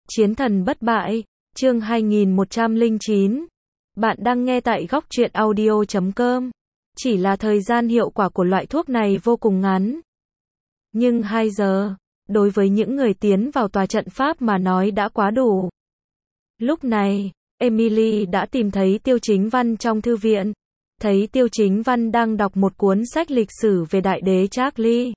Chiến thần bất bại, chương 2109. Bạn đang nghe tại góc truyện audio.com. Chỉ là thời gian hiệu quả của loại thuốc này vô cùng ngắn. Nhưng 2 giờ, đối với những người tiến vào tòa trận pháp mà nói đã quá đủ. Lúc này, Emily đã tìm thấy Tiêu Chính Văn trong thư viện. Thấy Tiêu Chính Văn đang đọc một cuốn sách lịch sử về đại đế Charlie.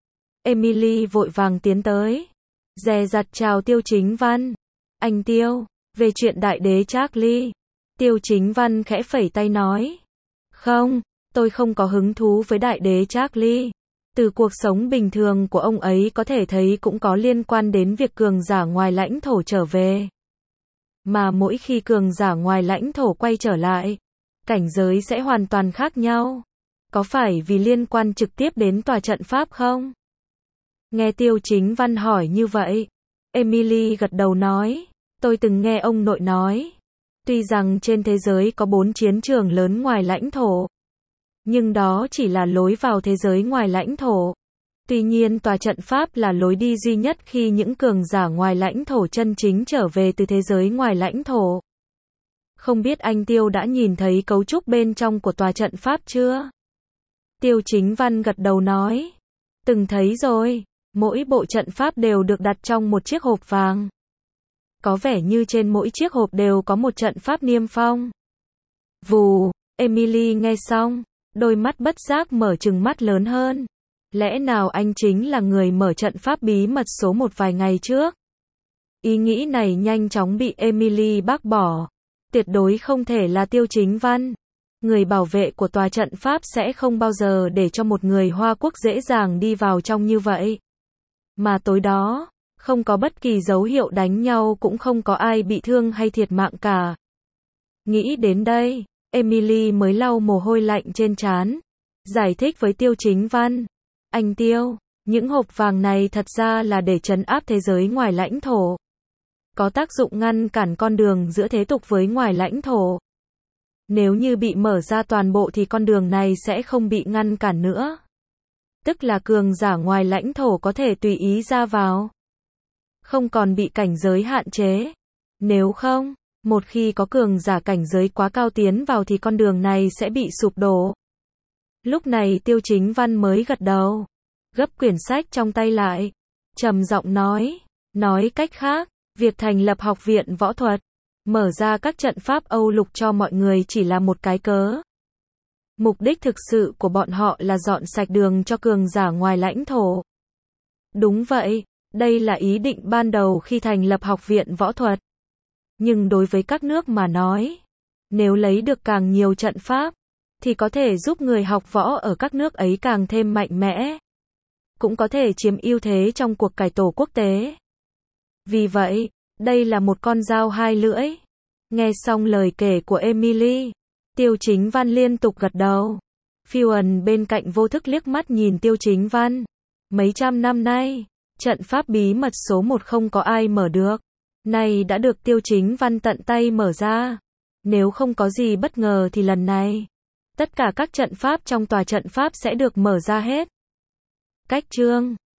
Emily vội vàng tiến tới. Dè dặt chào Tiêu Chính Văn. Anh Tiêu, về chuyện đại đế Charlie. Tiêu Chính Văn khẽ phẩy tay nói. Không, tôi không có hứng thú với đại đế Charlie. Từ cuộc sống bình thường của ông ấy có thể thấy cũng có liên quan đến việc cường giả ngoài lãnh thổ trở về. Mà mỗi khi cường giả ngoài lãnh thổ quay trở lại, cảnh giới sẽ hoàn toàn khác nhau. Có phải vì liên quan trực tiếp đến tòa trận pháp không? Nghe Tiêu Chính Văn hỏi như vậy, Emily gật đầu nói, tôi từng nghe ông nội nói, tuy rằng trên thế giới có 4 chiến trường lớn ngoài lãnh thổ, nhưng đó chỉ là lối vào thế giới ngoài lãnh thổ. Tuy nhiên tòa trận pháp là lối đi duy nhất khi những cường giả ngoài lãnh thổ chân chính trở về từ thế giới ngoài lãnh thổ. Không biết anh Tiêu đã nhìn thấy cấu trúc bên trong của tòa trận pháp chưa? Tiêu Chính Văn gật đầu nói, từng thấy rồi. Mỗi bộ trận pháp đều được đặt trong một chiếc hộp vàng. Có vẻ như trên mỗi chiếc hộp đều có một trận pháp niêm phong. Vù, Emily nghe xong, đôi mắt bất giác mở trừng mắt lớn hơn. Lẽ nào anh chính là người mở trận pháp bí mật số 1 vài ngày trước? Ý nghĩ này nhanh chóng bị Emily bác bỏ. Tuyệt đối không thể là Tiêu Chính Văn. Người bảo vệ của tòa trận pháp sẽ không bao giờ để cho một người Hoa Quốc dễ dàng đi vào trong như vậy. Mà tối đó, không có bất kỳ dấu hiệu đánh nhau, cũng không có ai bị thương hay thiệt mạng cả. Nghĩ đến đây, Emily mới lau mồ hôi lạnh trên trán, giải thích với Tiêu Chính Văn. Anh Tiêu, những hộp vàng này thật ra là để trấn áp thế giới ngoài lãnh thổ. Có tác dụng ngăn cản con đường giữa thế tục với ngoài lãnh thổ. Nếu như bị mở ra toàn bộ thì con đường này sẽ không bị ngăn cản nữa. Tức là cường giả ngoài lãnh thổ có thể tùy ý ra vào. Không còn bị cảnh giới hạn chế. Nếu không, một khi có cường giả cảnh giới quá cao tiến vào thì con đường này sẽ bị sụp đổ. Lúc này Tiêu Chính Văn mới gật đầu. Gấp quyển sách trong tay lại. Trầm giọng nói cách khác, việc thành lập học viện võ thuật, mở ra các trận pháp Âu lục cho mọi người chỉ là một cái cớ. Mục đích thực sự của bọn họ là dọn sạch đường cho cường giả ngoài lãnh thổ. Đúng vậy, đây là ý định ban đầu khi thành lập học viện võ thuật. Nhưng đối với các nước mà nói, nếu lấy được càng nhiều trận pháp, thì có thể giúp người học võ ở các nước ấy càng thêm mạnh mẽ. Cũng có thể chiếm ưu thế trong cuộc cải tổ quốc tế. Vì vậy, đây là một con dao hai lưỡi. Nghe xong lời kể của Emily, Tiêu Chính Văn liên tục gật đầu. Phiêu bên cạnh vô thức liếc mắt nhìn Tiêu Chính Văn. Mấy trăm năm nay, trận pháp bí mật số 1 không có ai mở được. Nay đã được Tiêu Chính Văn tận tay mở ra. Nếu không có gì bất ngờ thì lần này, tất cả các trận pháp trong tòa trận pháp sẽ được mở ra hết. Cách chương